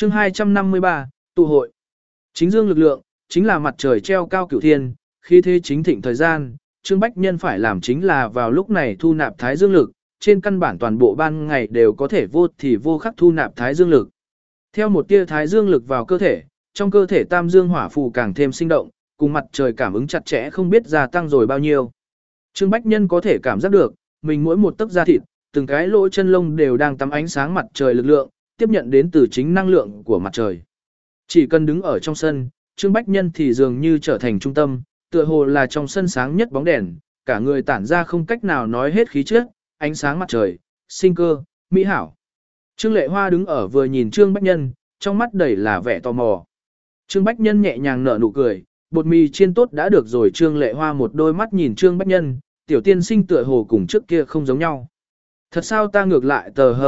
Chương 253, tụ hội. Chính dương lực lượng, chính là mặt trời treo cao cửu thiên, khi thế chính thịnh thời gian, Trương Bách Nhân phải làm chính là vào lúc này thu nạp thái dương lực, trên căn bản toàn bộ ban ngày đều có thể vô thì vô khắc thu nạp thái dương lực. Theo một tia thái dương lực vào cơ thể, trong cơ thể tam dương hỏa phù càng thêm sinh động, cùng mặt trời cảm ứng chặt chẽ không biết gia tăng rồi bao nhiêu. Trương Bách Nhân có thể cảm giác được, mình mỗi một tấc da thịt, từng cái lỗ chân lông đều đang tắm ánh sáng mặt trời lực lượng, tiếp nhận đến từ chính năng lượng của mặt trời. Chỉ cần đứng ở trong sân, Trương Bách Nhân thì dường như trở thành trung tâm, tựa hồ là trong sân sáng nhất bóng đèn, cả người tản ra không cách nào nói hết khí chất, ánh sáng mặt trời, sinh cơ, mỹ hảo. Trương Lệ Hoa đứng ở vừa nhìn Trương Bách Nhân, trong mắt đầy là vẻ tò mò. Trương Bách Nhân nhẹ nhàng nở nụ cười, bột mì chiên tốt đã được rồi. Trương Lệ Hoa một đôi mắt nhìn Trương Bách Nhân, tiểu tiên sinh tựa hồ cùng trước kia không giống nhau. Thật sao ta ngược lại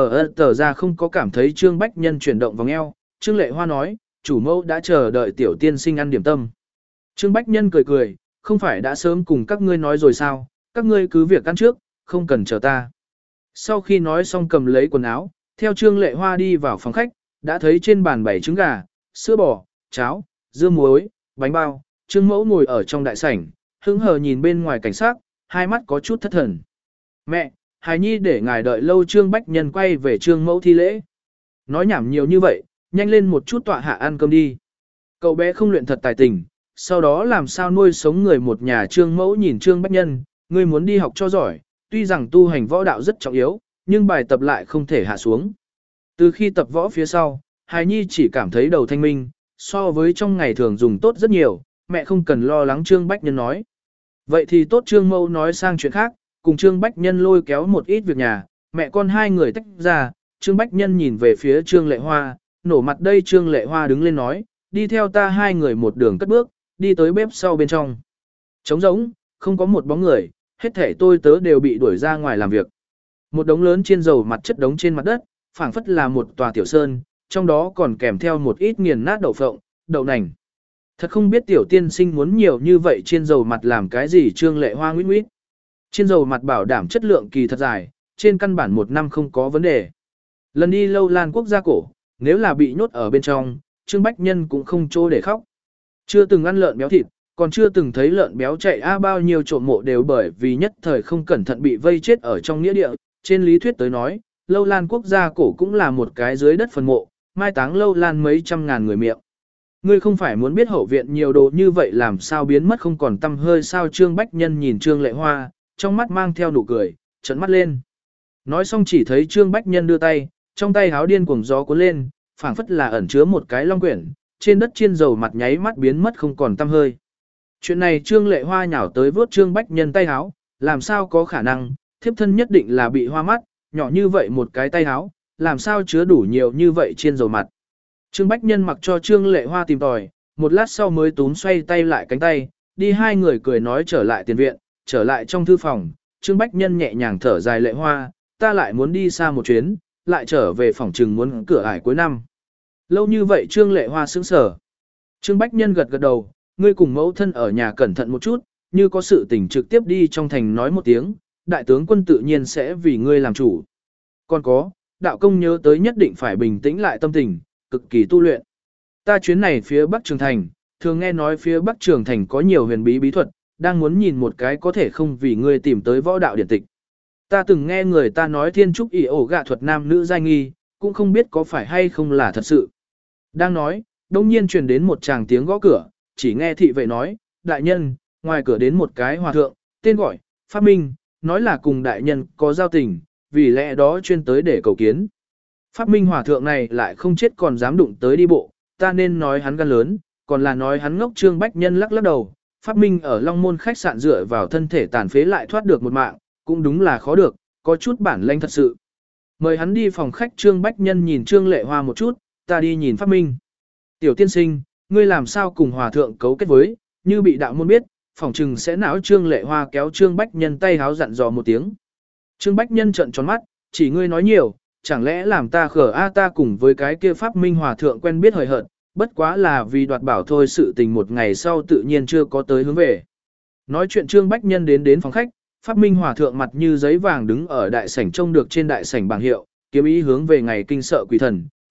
tờ ra không có cảm thấy Trương Bách Nhân chuyển động vòng eo. Trương Lệ Hoa nói, chủ mẫu đã chờ đợi tiểu tiên sinh ăn điểm tâm. Trương Bách Nhân cười cười, không phải đã sớm cùng các ngươi nói rồi sao, các ngươi cứ việc ăn trước, không cần chờ ta. Sau khi nói xong cầm lấy quần áo, theo Trương Lệ Hoa đi vào phòng khách, đã thấy trên bàn bày trứng gà, sữa bò, cháo, dưa muối, bánh bao. Trương Mẫu ngồi ở trong đại sảnh, hững hờ nhìn bên ngoài cảnh sát, hai mắt có chút thất thần. Mẹ, hài nhi để ngài đợi lâu. Trương Bách Nhân quay về Trương Mẫu thi lễ. Nói nhảm nhiều như vậy, nhanh lên một chút tọa hạ ăn cơm đi. Cậu bé không luyện thật tài tình, sau đó làm sao nuôi sống người một nhà. Trương Mẫu nhìn Trương Bách Nhân, ngươi muốn đi học cho giỏi, tuy rằng tu hành võ đạo rất trọng yếu, nhưng bài tập lại không thể hạ xuống. Từ khi tập võ phía sau, hài nhi chỉ cảm thấy đầu thanh minh, so với trong ngày thường dùng tốt rất nhiều, mẹ không cần lo lắng. Trương Bách Nhân nói. Vậy thì tốt. Trương Mẫu nói sang chuyện khác, cùng Trương Bách Nhân lôi kéo một ít việc nhà, mẹ con hai người tách ra. Trương Bách Nhân nhìn về phía Trương Lệ Hoa, nổ mặt đây. Trương Lệ Hoa đứng lên nói, đi theo ta. Hai người một đường cất bước, đi tới bếp sau bên trong. Trống rỗng, không có một bóng người, hết thể tôi tớ đều bị đuổi ra ngoài làm việc. Một đống lớn chiên dầu mặt chất đống trên mặt đất, phảng phất là một tòa tiểu sơn, trong đó còn kèm theo một ít nghiền nát đậu phộng, đậu nành. Thật không biết tiểu tiên sinh muốn nhiều như vậy chiên dầu mặt làm cái gì. Trương Lệ Hoa nguyết nguyết. Chiên dầu mặt bảo đảm chất lượng kỳ thật dài, trên căn bản một năm không có vấn đề. Lần đi Lâu Lan quốc gia cổ, nếu là bị nhốt ở bên trong, Trương Bách Nhân cũng không chỗ để khóc. Chưa từng ăn lợn béo thịt, còn chưa từng thấy lợn béo chạy bao nhiêu trộm mộ đều bởi vì nhất thời không cẩn thận bị vây chết ở trong nghĩa địa. Trên lý thuyết tới nói, Lâu Lan quốc gia cổ cũng là một cái dưới đất phần mộ, mai táng Lâu Lan mấy trăm ngàn người miệng. Ngươi không phải muốn biết hậu viện nhiều đồ như vậy làm sao biến mất không còn tăm hơi sao? Trương Bách Nhân nhìn Trương Lệ Hoa, trong mắt mang theo nụ cười, trợn mắt lên. Nói xong chỉ thấy Trương Bách Nhân đưa tay, trong tay háo điên cuồng gió cuốn lên, phảng phất là ẩn chứa một cái long quyển, trên đất chiên dầu mặt nháy mắt biến mất không còn tăm hơi. Chuyện này Trương Lệ Hoa nhào tới vớt Trương Bách Nhân tay háo, làm sao có khả năng, thiếp thân nhất định là bị hoa mắt, nhỏ như vậy một cái tay háo, làm sao chứa đủ nhiều như vậy chiên dầu mặt. Trương Bách Nhân mặc cho Trương Lệ Hoa tìm tòi, một lát sau mới túm xoay tay lại cánh tay, đi. Hai người cười nói trở lại tiền viện, trở lại trong thư phòng. Trương Bách Nhân nhẹ nhàng thở dài, Lệ Hoa, ta lại muốn đi xa một chuyến, lại trở về phòng trừng muốn cửa ải cuối năm. Lâu như vậy? Trương Lệ Hoa sững sờ. Trương Bách Nhân gật gật đầu, ngươi cùng mẫu thân ở nhà cẩn thận một chút, như có sự tình trực tiếp đi trong thành nói một tiếng, đại tướng quân tự nhiên sẽ vì ngươi làm chủ. Còn có, đạo công nhớ tới nhất định phải bình tĩnh lại tâm tình, cực kỳ tu luyện. Ta chuyến này phía Bắc Trường Thành, thường nghe nói phía Bắc Trường Thành có nhiều huyền bí bí thuật, đang muốn nhìn một cái có thể không vì ngươi tìm tới võ đạo điển tịch. Ta từng nghe người ta nói thiên trúc ỷ ổ gạ thuật nam nữ giai nghi, cũng không biết có phải hay không là thật sự. Đang nói, đông nhiên truyền đến một tràng tiếng gõ cửa, chỉ nghe thị vệ nói, đại nhân, ngoài cửa đến một cái hòa thượng, tên gọi, Pháp Minh, nói là cùng đại nhân có giao tình, vì lẽ đó chuyên tới để cầu kiến. Pháp Minh hòa thượng này lại không chết còn dám đụng tới đi bộ, ta nên nói hắn gan lớn, còn là nói hắn ngốc? Trương Bách Nhân lắc lắc đầu. Pháp Minh ở Long Môn khách sạn dựa vào thân thể tàn phế lại thoát được một mạng, cũng đúng là khó được, có chút bản lĩnh thật sự. Mời hắn đi phòng khách. Trương Bách Nhân nhìn Trương Lệ Hoa một chút, ta đi nhìn Pháp Minh. Tiểu tiên sinh, ngươi làm sao cùng hòa thượng cấu kết với, như bị đạo môn biết, phòng trừng sẽ não. Trương Lệ Hoa kéo Trương Bách Nhân tay háo dặn dò một tiếng. Trương Bách Nhân trợn tròn mắt, chỉ ngươi nói nhiều, chẳng lẽ làm ta khở ta cùng với cái kia Pháp Minh hòa thượng quen biết hời hợt, bất quá là vì đoạt bảo thôi. Sự tình một ngày sau tự nhiên chưa có tới hướng về. Nói chuyện Trương Bách Nhân đến phòng khách, Pháp Minh hòa thượng mặt như giấy vàng đứng ở đại sảnh trông được trên đại sảnh bảng hiệu, kiếm ý hướng về ngày kinh sợ quỷ thần,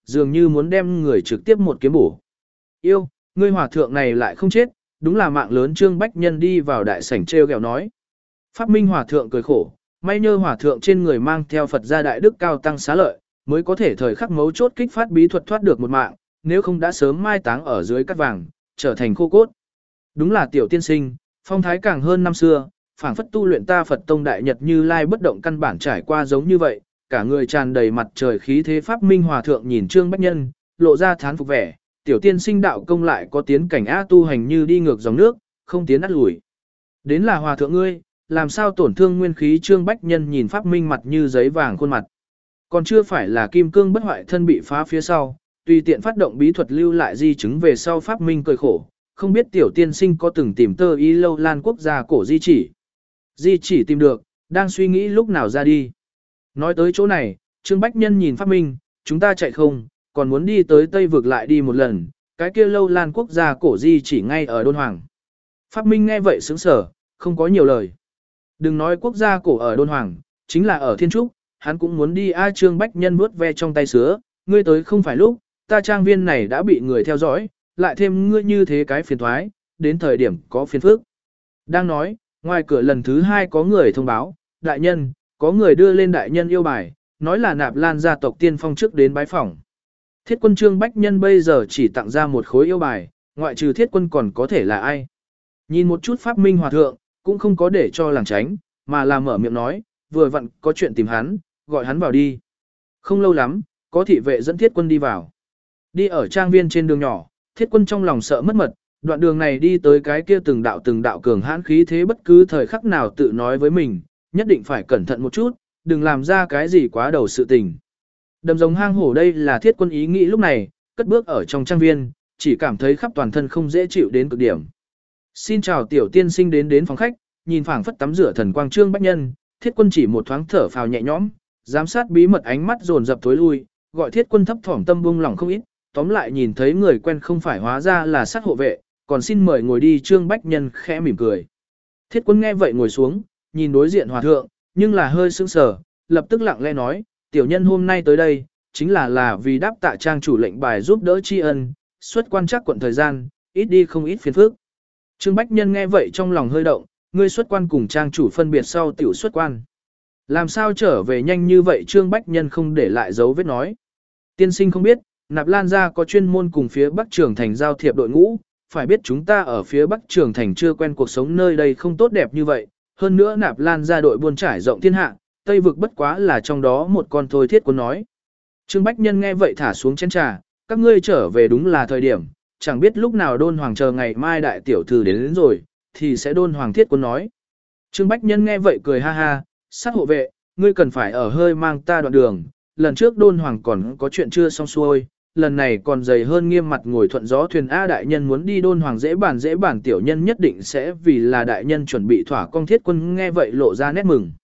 dường như muốn đem người trực tiếp một kiếm bổ. Yêu, ngươi hòa thượng này lại không chết, đúng là mạng lớn. Trương Bách Nhân đi vào đại sảnh treo gẹo nói. Pháp Minh hòa thượng cười khổ, may nhờ hòa thượng trên người mang theo Phật gia đại đức cao tăng xá lợi, mới có thể thời khắc mấu chốt kích phát bí thuật thoát được một mạng, nếu không đã sớm mai táng ở dưới cát vàng, trở thành khô cốt. Đúng là tiểu tiên sinh, phong thái càng hơn năm xưa, phảng phất tu luyện ta Phật tông đại nhật Như Lai bất động căn bản trải qua giống như vậy, cả người tràn đầy mặt trời khí thế. Pháp Minh hòa thượng nhìn Trương Bách Nhân, lộ ra thán phục vẻ, tiểu tiên sinh đạo công lại có tiến cảnh á, tu hành như đi ngược dòng nước, không tiến ắt lùi. Đến là hòa thượng ngươi, làm sao tổn thương nguyên khí? Trương Bách Nhân nhìn Pháp Minh mặt như giấy vàng khuôn mặt. Còn chưa phải là kim cương bất hoại thân bị phá phía sau, tùy tiện phát động bí thuật lưu lại di chứng về sau. Pháp Minh cười khổ, không biết tiểu tiên sinh có từng tìm tơ y lâu lan quốc gia cổ di chỉ. Di chỉ tìm được, đang suy nghĩ lúc nào ra đi. Nói tới chỗ này, Trương Bách Nhân nhìn Pháp Minh, chúng ta chạy không, còn muốn đi tới Tây vực lại đi một lần, cái kia lâu lan quốc gia cổ di chỉ ngay ở Đôn Hoàng. Pháp Minh nghe vậy sững sờ, không có nhiều lời. Đừng nói quốc gia cổ ở Đôn Hoàng, chính là ở Thiên Trúc, hắn cũng muốn đi. Trương Bách Nhân vuốt ve trong tay sứa, ngươi tới không phải lúc, ta trang viên này đã bị người theo dõi, lại thêm ngươi như thế cái phiền thoái, đến thời điểm có phiền phức. Đang nói, ngoài cửa lần thứ hai có người thông báo, đại nhân, có người đưa lên đại nhân yêu bài, nói là Nạp Lan gia tộc tiên phong trước đến bái phỏng. Thiết quân Trương Bách Nhân bây giờ chỉ tặng ra một khối yêu bài, ngoại trừ thiết quân còn có thể là ai. Nhìn một chút Pháp Minh hòa thượng, cũng không có để cho làng tránh, mà là mở miệng nói, vừa vặn có chuyện tìm hắn, gọi hắn vào đi. Không lâu lắm, có thị vệ dẫn thiết quân đi vào. Đi ở trang viên trên đường nhỏ, thiết quân trong lòng sợ mất mật, đoạn đường này đi tới cái kia từng đạo cường hãn khí thế, bất cứ thời khắc nào tự nói với mình, nhất định phải cẩn thận một chút, đừng làm ra cái gì quá đầu sự tình. Đầm rồng hang hổ, đây là thiết quân ý nghĩ lúc này, cất bước ở trong trang viên, chỉ cảm thấy khắp toàn thân không dễ chịu đến cực điểm. Xin chào tiểu tiên sinh. Đến phòng khách, nhìn phảng phất tắm rửa thần quang Trương Bách Nhân, thiết quân chỉ một thoáng thở phào nhẹ nhõm, giám sát bí mật ánh mắt dồn dập thối lui, gọi thiết quân thấp thỏm tâm buông lỏng không ít, tóm lại nhìn thấy người quen không phải hóa ra là sát hộ vệ, còn xin mời ngồi đi. Trương Bách Nhân khẽ mỉm cười. Thiết quân nghe vậy ngồi xuống, nhìn đối diện hòa thượng, nhưng là hơi sững sờ, lập tức lặng lẽ nói, tiểu nhân hôm nay tới đây, chính là vì đáp tạ trang chủ lệnh bài giúp đỡ tri ân, xuất quan chắc quận thời gian, ít đi không ít phiền phức. Trương Bách Nhân nghe vậy trong lòng hơi động, ngươi xuất quan cùng trang chủ phân biệt sau tiểu xuất quan. Làm sao trở về nhanh như vậy? Trương Bách Nhân không để lại dấu vết nói. Tiên sinh không biết, Nạp Lan gia có chuyên môn cùng phía Bắc Trường Thành giao thiệp đội ngũ, phải biết chúng ta ở phía Bắc Trường Thành chưa quen cuộc sống nơi đây không tốt đẹp như vậy, hơn nữa Nạp Lan gia đội buôn trải rộng thiên hạ, Tây vực bất quá là trong đó một con thôi. Thiết quân nói. Trương Bách Nhân nghe vậy thả xuống chén trà, các ngươi trở về đúng là thời điểm, chẳng biết lúc nào Đôn Hoàng chờ ngày mai đại tiểu thư đến rồi, thì sẽ Đôn Hoàng. Thiết quân nói. Trương Bách Nhân nghe vậy cười ha ha, sát hộ vệ, ngươi cần phải ở hơi mang ta đoạn đường, lần trước Đôn Hoàng còn có chuyện chưa xong xuôi, lần này còn dày hơn nghiêm mặt ngồi thuận gió thuyền. Đại nhân muốn đi Đôn Hoàng dễ bản tiểu nhân nhất định sẽ vì là đại nhân chuẩn bị thỏa con. Thiết quân nghe vậy lộ ra nét mừng.